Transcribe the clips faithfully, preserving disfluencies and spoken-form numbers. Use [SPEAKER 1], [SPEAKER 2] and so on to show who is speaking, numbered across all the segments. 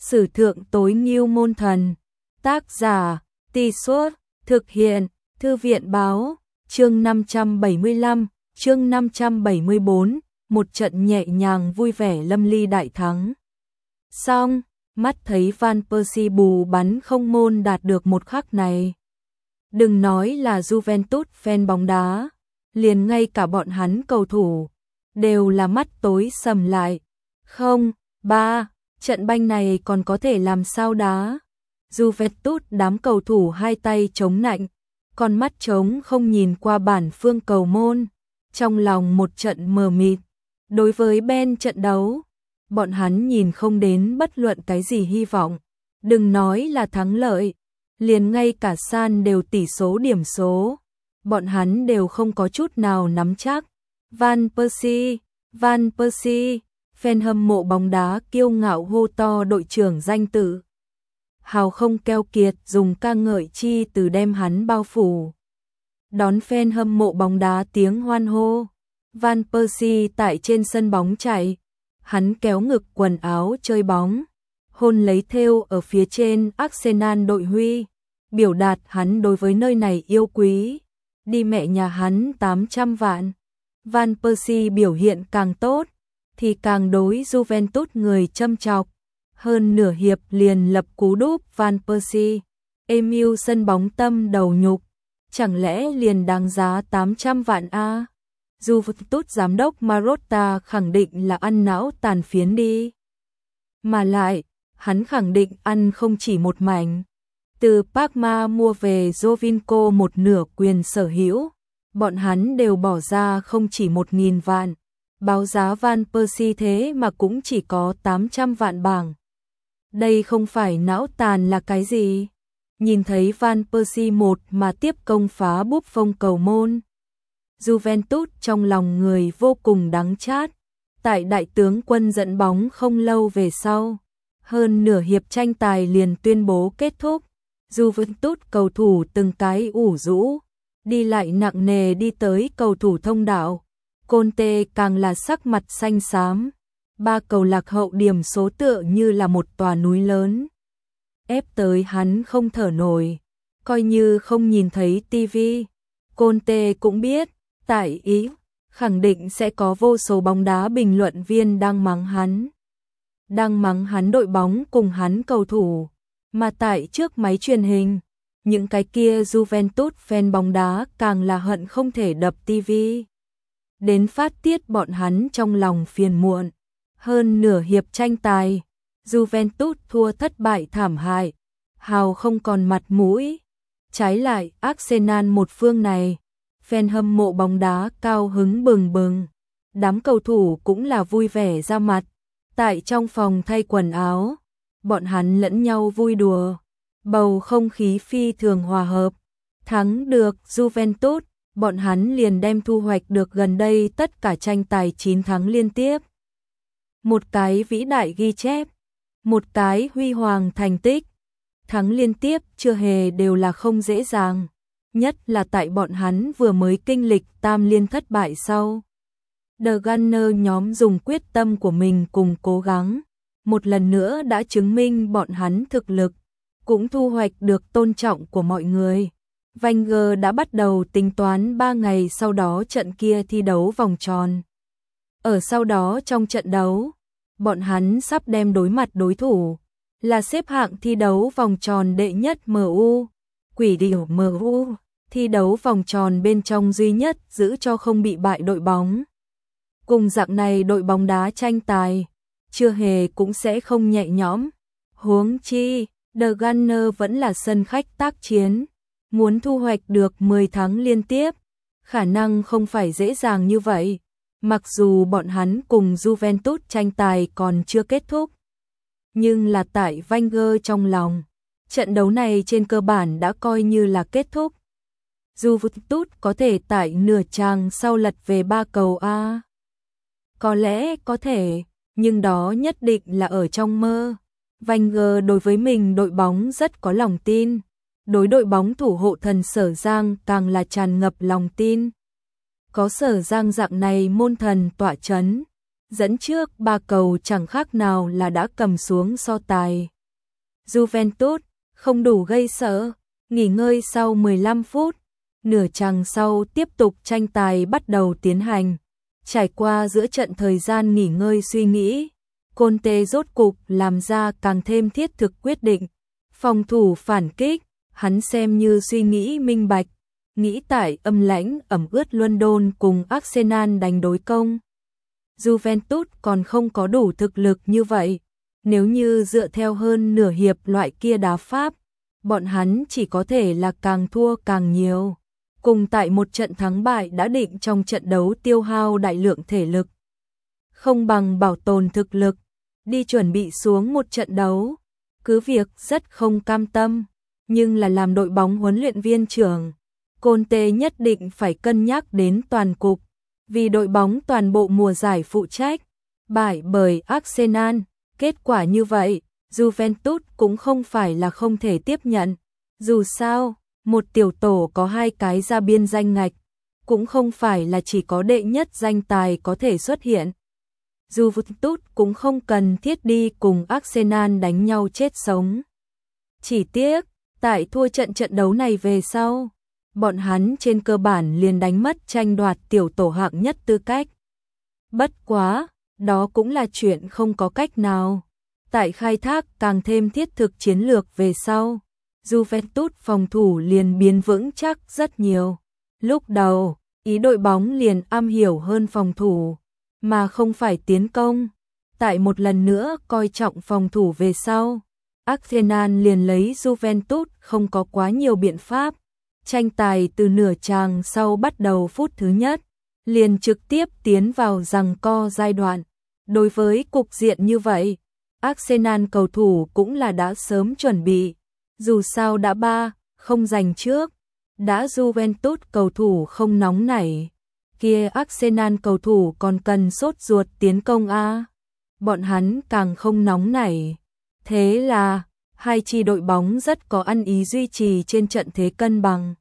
[SPEAKER 1] Sử thượng tối ngưu môn thần. Tác giả, Tì Suốt, thực hiện, Thư viện báo, chương năm trăm bảy mươi lăm, chương năm trăm bảy mươi bốn, một trận nhẹ nhàng vui vẻ lâm ly đại thắng. Xong, mắt thấy Van Persie bù bắn không môn đạt được một khắc này. Đừng nói là Juventus fan bóng đá, liền ngay cả bọn hắn cầu thủ, đều là mắt tối sầm lại. Không, ba, trận banh này còn có thể làm sao đá. Juventus đám cầu thủ hai tay chống nạnh, con mắt trống không nhìn qua bản phương cầu môn, trong lòng một trận mờ mịt. Đối với Ben trận đấu, bọn hắn nhìn không đến bất luận cái gì hy vọng, đừng nói là thắng lợi, liền ngay cả san đều tỷ số điểm số, bọn hắn đều không có chút nào nắm chắc. Van Persie, Van Persie, fan hâm mộ bóng đá kiêu ngạo hô to đội trưởng danh tự. Hào không keo kiệt dùng ca ngợi chi từ đem hắn bao phủ. Đón fan hâm mộ bóng đá tiếng hoan hô. Van Persie tại trên sân bóng chạy, hắn kéo ngực quần áo chơi bóng, hôn lấy thêu ở phía trên Arsenal đội huy, biểu đạt hắn đối với nơi này yêu quý. Đi mẹ nhà hắn tám trăm vạn. Van Persie biểu hiện càng tốt, thì càng đối Juventus người châm chọc. Hơn nửa hiệp liền lập cú đúp Van Persie. Emil sân bóng tâm đầu nhục, chẳng lẽ liền đáng giá tám trăm vạn a? Juventus giám đốc Marotta khẳng định là ăn não tàn phiến đi. Mà lại, hắn khẳng định ăn không chỉ một mảnh. Từ Parma mua về Jovinko một nửa quyền sở hữu, bọn hắn đều bỏ ra không chỉ một nghìn vạn. Báo giá Van Persie thế mà cũng chỉ có tám trăm vạn bảng. Đây không phải não tàn là cái gì? Nhìn thấy Van Persie một mà tiếp công phá Buffon cầu môn. Juventus trong lòng người vô cùng đắng chát. Tại đại tướng quân dẫn bóng không lâu về sau, hơn nửa hiệp tranh tài liền tuyên bố kết thúc. Juventus cầu thủ từng cái ủ rũ, đi lại nặng nề đi tới cầu thủ thông đạo. Conte càng là sắc mặt xanh xám. Ba cầu lạc hậu điểm số tựa như là một tòa núi lớn, ép tới hắn không thở nổi, coi như không nhìn thấy tivi. Conte cũng biết, tại Ý, khẳng định sẽ có vô số bóng đá bình luận viên đang mắng hắn. Đang mắng hắn đội bóng cùng hắn cầu thủ, mà tại trước máy truyền hình, những cái kia Juventus fan bóng đá càng là hận không thể đập tivi. Đến phát tiết bọn hắn trong lòng phiền muộn. Hơn nửa hiệp tranh tài, Juventus thua thất bại thảm hại, hào không còn mặt mũi. Trái lại, Arsenal một phương này, fan hâm mộ bóng đá cao hứng bừng bừng, đám cầu thủ cũng là vui vẻ ra mặt. Tại trong phòng thay quần áo, bọn hắn lẫn nhau vui đùa, bầu không khí phi thường hòa hợp. Thắng được Juventus, bọn hắn liền đem thu hoạch được gần đây tất cả tranh tài chín thắng liên tiếp. Một cái vĩ đại ghi chép, một cái huy hoàng thành tích. Thắng liên tiếp chưa hề đều là không dễ dàng, nhất là tại bọn hắn vừa mới kinh lịch tam liên thất bại sau. The Gunner nhóm dùng quyết tâm của mình cùng cố gắng, một lần nữa đã chứng minh bọn hắn thực lực, cũng thu hoạch được tôn trọng của mọi người. Wenger đã bắt đầu tính toán ba ngày sau đó trận kia thi đấu vòng tròn. Ở sau đó trong trận đấu, bọn hắn sắp đem đối mặt đối thủ, là xếp hạng thi đấu vòng tròn đệ nhất em u, Quỷ điểu em u, thi đấu vòng tròn bên trong duy nhất giữ cho không bị bại đội bóng. Cùng dạng này đội bóng đá tranh tài, chưa hề cũng sẽ không nhẹ nhõm. Huống chi, The Gunner vẫn là sân khách tác chiến, muốn thu hoạch được mười thắng liên tiếp, khả năng không phải dễ dàng như vậy. Mặc dù bọn hắn cùng Juventus tranh tài còn chưa kết thúc, nhưng là tại Wenger trong lòng, trận đấu này trên cơ bản đã coi như là kết thúc. Juventus có thể tại nửa trang sau lật về ba cầu A. Có lẽ có thể, nhưng đó nhất định là ở trong mơ. Wenger đối với mình đội bóng rất có lòng tin, đối đội bóng thủ hộ thần Sở Giang càng là tràn ngập lòng tin. Có Sở Giang dạng này môn thần tọa chấn, dẫn trước ba cầu chẳng khác nào là đã cầm xuống so tài. Juventus không đủ gây sợ, nghỉ ngơi sau mười lăm phút, nửa chặng sau tiếp tục tranh tài bắt đầu tiến hành. Trải qua giữa trận thời gian nghỉ ngơi suy nghĩ, Conte rốt cục làm ra càng thêm thiết thực quyết định. Phòng thủ phản kích, hắn xem như suy nghĩ minh bạch, nghĩ tại âm lãnh ẩm ướt London cùng Arsenal đánh đối công. Juventus còn không có đủ thực lực như vậy, nếu như dựa theo hơn nửa hiệp loại kia đá Pháp, bọn hắn chỉ có thể là càng thua càng nhiều. Cùng tại một trận thắng bại đã định trong trận đấu tiêu hao đại lượng thể lực. Không bằng bảo tồn thực lực, đi chuẩn bị xuống một trận đấu. Cứ việc rất không cam tâm, nhưng là làm đội bóng huấn luyện viên trưởng, Conte nhất định phải cân nhắc đến toàn cục, vì đội bóng toàn bộ mùa giải phụ trách, bại bởi Arsenal, kết quả như vậy, Juventus cũng không phải là không thể tiếp nhận. Dù sao, một tiểu tổ có hai cái ra biên danh ngạch, cũng không phải là chỉ có đệ nhất danh tài có thể xuất hiện. Juventus cũng không cần thiết đi cùng Arsenal đánh nhau chết sống. Chỉ tiếc, tại thua trận trận đấu này về sau, bọn hắn trên cơ bản liền đánh mất tranh đoạt tiểu tổ hạng nhất tư cách. Bất quá, đó cũng là chuyện không có cách nào. Tại khai thác càng thêm thiết thực chiến lược về sau, Juventus phòng thủ liền biến vững chắc rất nhiều. Lúc đầu, ý đội bóng liền am hiểu hơn phòng thủ, mà không phải tiến công. Tại một lần nữa coi trọng phòng thủ về sau, Arsenal liền lấy Juventus không có quá nhiều biện pháp. Tranh tài từ nửa chàng sau bắt đầu phút thứ nhất, liền trực tiếp tiến vào giằng co giai đoạn. Đối với cục diện như vậy, Arsenal cầu thủ cũng là đã sớm chuẩn bị. Dù sao đã ba không giành trước, đã Juventus cầu thủ không nóng nảy, kia Arsenal cầu thủ còn cần sốt ruột tiến công a. Bọn hắn càng không nóng nảy. Thế là, hai chi đội bóng rất có ăn ý duy trì trên trận thế cân bằng.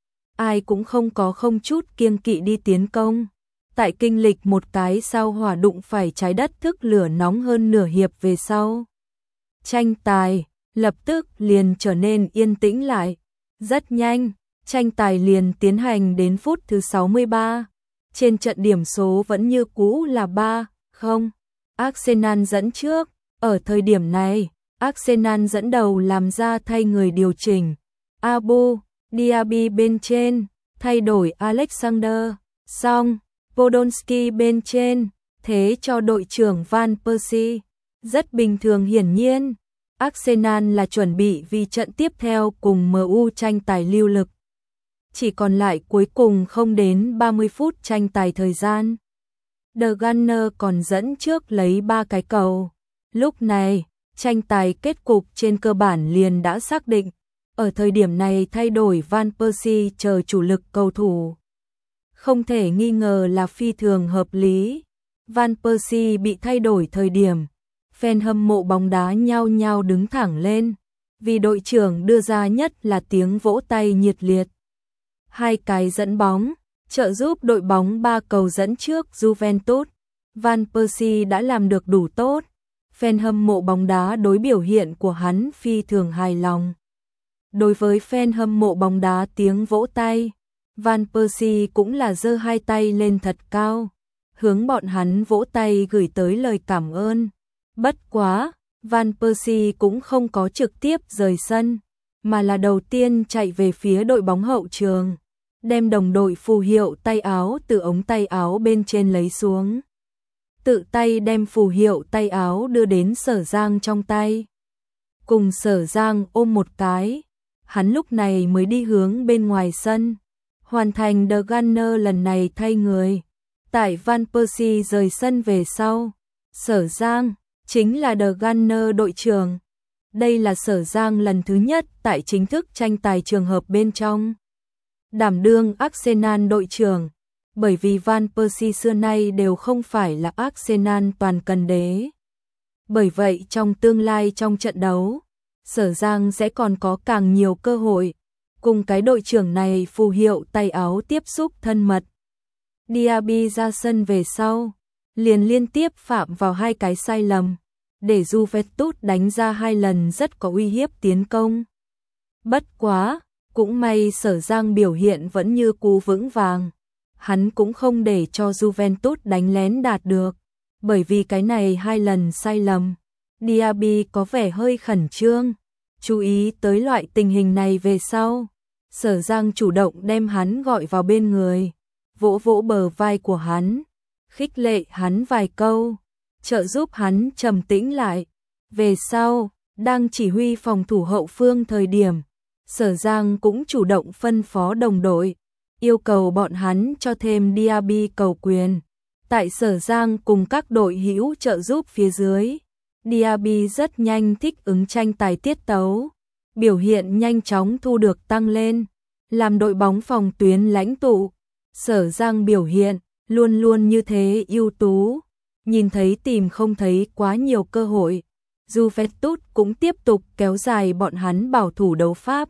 [SPEAKER 1] Ai cũng không có không chút kiêng kỵ đi tiến công. Tại kinh lịch một cái sao hỏa đụng phải trái đất thức lửa nóng hơn nửa hiệp về sau, tranh tài lập tức liền trở nên yên tĩnh lại. Rất nhanh, tranh tài liền tiến hành đến phút thứ sáu mươi ba. Trên trận điểm số vẫn như cũ là ba không. Arsenal dẫn trước. Ở thời điểm này, Arsenal dẫn đầu làm ra thay người điều chỉnh. Abu Diaby bên trên, thay đổi Alexander, xong, Podolski bên trên, thế cho đội trưởng Van Persie. Rất bình thường hiển nhiên, Arsenal là chuẩn bị vì trận tiếp theo cùng em u tranh tài lưu lực. Chỉ còn lại cuối cùng không đến ba mươi phút tranh tài thời gian. The Gunners còn dẫn trước lấy ba cái cầu. Lúc này, tranh tài kết cục trên cơ bản liền đã xác định. Ở thời điểm này thay đổi Van Persie chờ chủ lực cầu thủ, không thể nghi ngờ là phi thường hợp lý. Van Persie bị thay đổi thời điểm, fan hâm mộ bóng đá nhao nhao đứng thẳng lên, vì đội trưởng đưa ra nhất là tiếng vỗ tay nhiệt liệt. Hai cái dẫn bóng, trợ giúp đội bóng ba cầu dẫn trước Juventus. Van Persie đã làm được đủ tốt, fan hâm mộ bóng đá đối biểu hiện của hắn phi thường hài lòng. Đối với fan hâm mộ bóng đá tiếng vỗ tay, Van Persie cũng là giơ hai tay lên thật cao, hướng bọn hắn vỗ tay gửi tới lời cảm ơn. Bất quá, Van Persie cũng không có trực tiếp rời sân, mà là đầu tiên chạy về phía đội bóng hậu trường, đem đồng đội phù hiệu tay áo từ ống tay áo bên trên lấy xuống. Tự tay đem phù hiệu tay áo đưa đến Sở Giang trong tay. Cùng Sở Giang ôm một cái, hắn lúc này mới đi hướng bên ngoài sân, hoàn thành The Gunners lần này thay người. Tại Van Persie rời sân về sau, Sở Giang chính là The Gunners đội trưởng. Đây là Sở Giang lần thứ nhất tại chính thức tranh tài trường hợp bên trong đảm đương Arsenal đội trưởng, bởi vì Van Persie xưa nay đều không phải là Arsenal toàn cần đế. Bởi vậy trong tương lai trong trận đấu, Sở Giang sẽ còn có càng nhiều cơ hội cùng cái đội trưởng này phù hiệu tay áo tiếp xúc thân mật. Diaby ra sân về sau, liền liên tiếp phạm vào hai cái sai lầm, để Juventus đánh ra hai lần rất có uy hiếp tiến công. Bất quá, cũng may Sở Giang biểu hiện vẫn như cũ vững vàng. Hắn cũng không để cho Juventus đánh lén đạt được, bởi vì cái này hai lần sai lầm. Diaby có vẻ hơi khẩn trương, chú ý tới loại tình hình này về sau. Sở Giang chủ động đem hắn gọi vào bên người, vỗ vỗ bờ vai của hắn, khích lệ hắn vài câu, trợ giúp hắn trầm tĩnh lại. Về sau, đang chỉ huy phòng thủ hậu phương thời điểm, Sở Giang cũng chủ động phân phó đồng đội, yêu cầu bọn hắn cho thêm Diaby cầu quyền. Tại Sở Giang cùng các đội hữu trợ giúp phía dưới, Diaby rất nhanh thích ứng tranh tài tiết tấu, biểu hiện nhanh chóng thu được tăng lên, làm đội bóng phòng tuyến lãnh tụ. Sở Giang biểu hiện luôn luôn như thế ưu tú, nhìn thấy tìm không thấy quá nhiều cơ hội. Juventus cũng tiếp tục kéo dài bọn hắn bảo thủ đấu pháp,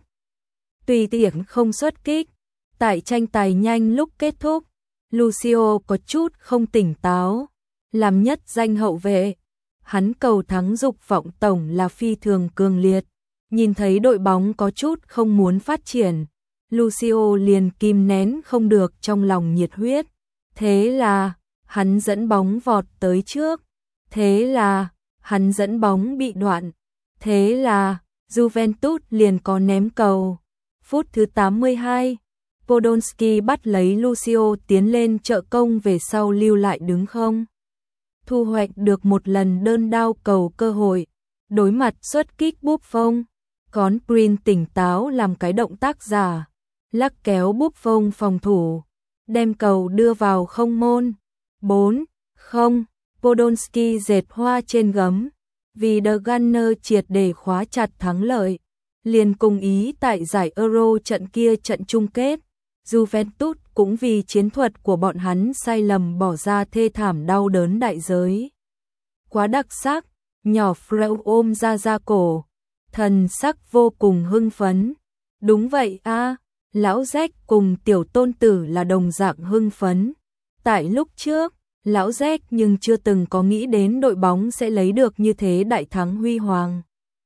[SPEAKER 1] tùy tiện không xuất kích. Tại tranh tài nhanh lúc kết thúc, Lucio có chút không tỉnh táo, làm nhất danh hậu vệ, hắn cầu thắng dục vọng tổng là phi thường cường liệt. Nhìn thấy đội bóng có chút không muốn phát triển, Lucio liền kìm nén không được trong lòng nhiệt huyết. Thế là, hắn dẫn bóng vọt tới trước. Thế là, hắn dẫn bóng bị đoạn. Thế là, Juventus liền có ném cầu. Phút thứ tám mươi hai, Podolski bắt lấy Lucio tiến lên trợ công về sau lưu lại đứng không. Thu hoạch được một lần đơn đao cầu cơ hội. Đối mặt xuất kích Buffon, Con Prin tỉnh táo làm cái động tác giả, lắc kéo Buffon phòng thủ, đem cầu đưa vào không môn. bốn không, Podolski dệt hoa trên gấm, vì The Gunner triệt để khóa chặt thắng lợi, liền cùng ý tại giải Euro trận kia trận chung kết. Juventus cũng vì chiến thuật của bọn hắn sai lầm bỏ ra thê thảm đau đớn đại giới. Quá đặc sắc, nhỏ Freud ôm ra ra cổ, thần sắc vô cùng hưng phấn. Đúng vậy a, lão Jack cùng tiểu tôn tử là đồng dạng hưng phấn. Tại lúc trước, lão Jack nhưng chưa từng có nghĩ đến đội bóng sẽ lấy được như thế đại thắng huy hoàng.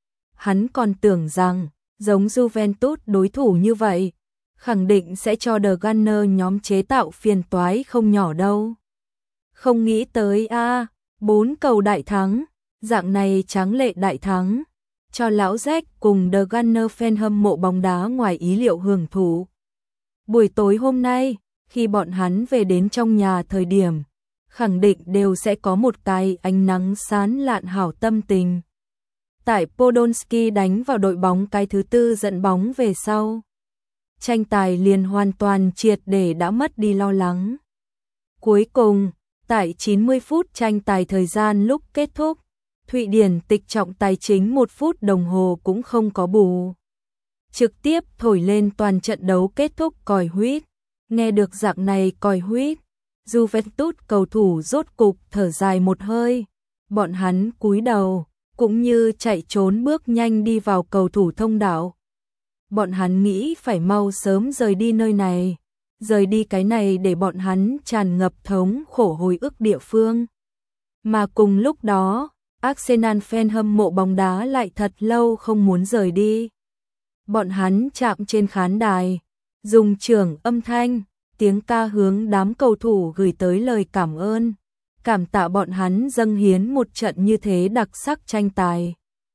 [SPEAKER 1] Hắn còn tưởng rằng, giống Juventus đối thủ như vậy, khẳng định sẽ cho The Gunner nhóm chế tạo phiền toái không nhỏ đâu. Không nghĩ tới a, bốn cầu đại thắng, dạng này tráng lệ đại thắng, cho lão Jack cùng The Gunner fan hâm mộ bóng đá ngoài ý liệu hưởng thụ. Buổi tối hôm nay, khi bọn hắn về đến trong nhà thời điểm, khẳng định đều sẽ có một cái ánh nắng sáng lạn hảo tâm tình. Tại Podolski đánh vào đội bóng cái thứ tư dẫn bóng về sau, tranh tài liền hoàn toàn triệt để đã mất đi lo lắng. Cuối cùng, tại chín mươi phút tranh tài thời gian lúc kết thúc, Thụy Điển tịch trọng tài chính một phút đồng hồ cũng không có bù. Trực tiếp thổi lên toàn trận đấu kết thúc còi huýt. Nghe được dạng này còi huýt, Juventus cầu thủ rốt cục thở dài một hơi. Bọn hắn cúi đầu, cũng như chạy trốn bước nhanh đi vào cầu thủ thông đạo. Bọn hắn nghĩ phải mau sớm rời đi nơi này, rời đi cái này để bọn hắn tràn ngập thống khổ hồi ức địa phương. Mà cùng lúc đó, Arsenal fan hâm mộ bóng đá lại thật lâu không muốn rời đi. Bọn hắn chạm trên khán đài, dùng trưởng âm thanh, tiếng ca hướng đám cầu thủ gửi tới lời cảm ơn, cảm tạ bọn hắn dâng hiến một trận như thế đặc sắc tranh tài.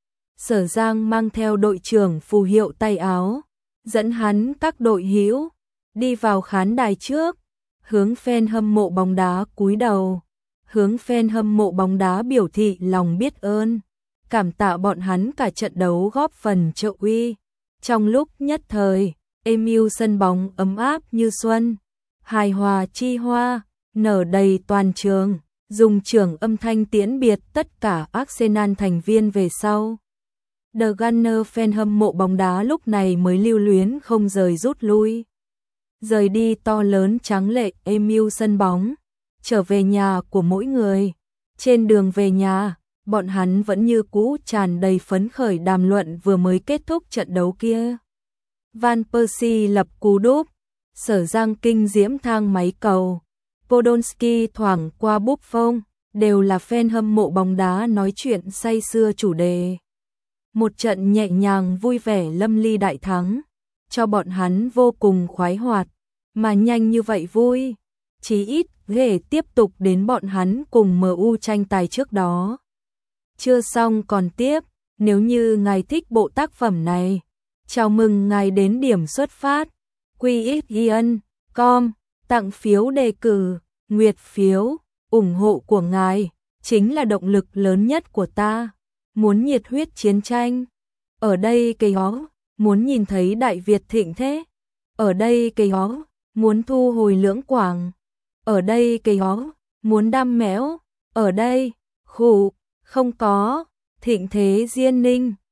[SPEAKER 1] Sở Giang mang theo đội trưởng phù hiệu tay áo, dẫn hắn các đội hữu đi vào khán đài trước, hướng fan hâm mộ bóng đá cúi đầu, hướng fan hâm mộ bóng đá biểu thị lòng biết ơn, cảm tạ bọn hắn cả trận đấu góp phần trợ uy. Trong lúc nhất thời, Emil sân bóng ấm áp như xuân, hài hòa chi hoa, nở đầy toàn trường, dùng trưởng âm thanh tiễn biệt tất cả Arsenal thành viên về sau. The Gunner fan hâm mộ bóng đá lúc này mới lưu luyến không rời rút lui. Rời đi to lớn tráng lệ Emil sân bóng, trở về nhà của mỗi người. Trên đường về nhà, bọn hắn vẫn như cũ tràn đầy phấn khởi đàm luận vừa mới kết thúc trận đấu kia. Van Persie lập cú đúp, Sở Giang kinh diễm thang máy cầu, Podolski thoảng qua Buffon, đều là fan hâm mộ bóng đá nói chuyện say sưa chủ đề. Một trận nhẹ nhàng vui vẻ lâm ly đại thắng, cho bọn hắn vô cùng khoái hoạt, mà nhanh như vậy vui, chí ít để tiếp tục đến bọn hắn cùng em u tranh tài trước đó. Chưa xong còn tiếp, nếu như ngài thích bộ tác phẩm này, chào mừng ngài đến điểm xuất phát, quy ích yên com, tặng phiếu đề cử, nguyệt phiếu, ủng hộ của ngài, chính là động lực lớn nhất của ta. Muốn nhiệt huyết chiến tranh, ở đây cây ó, muốn nhìn thấy Đại Việt thịnh thế, ở đây cây ó, muốn thu hồi Lưỡng Quảng, ở đây cây ó, muốn đam méo, ở đây, khủ, không có, thịnh thế Diên Ninh.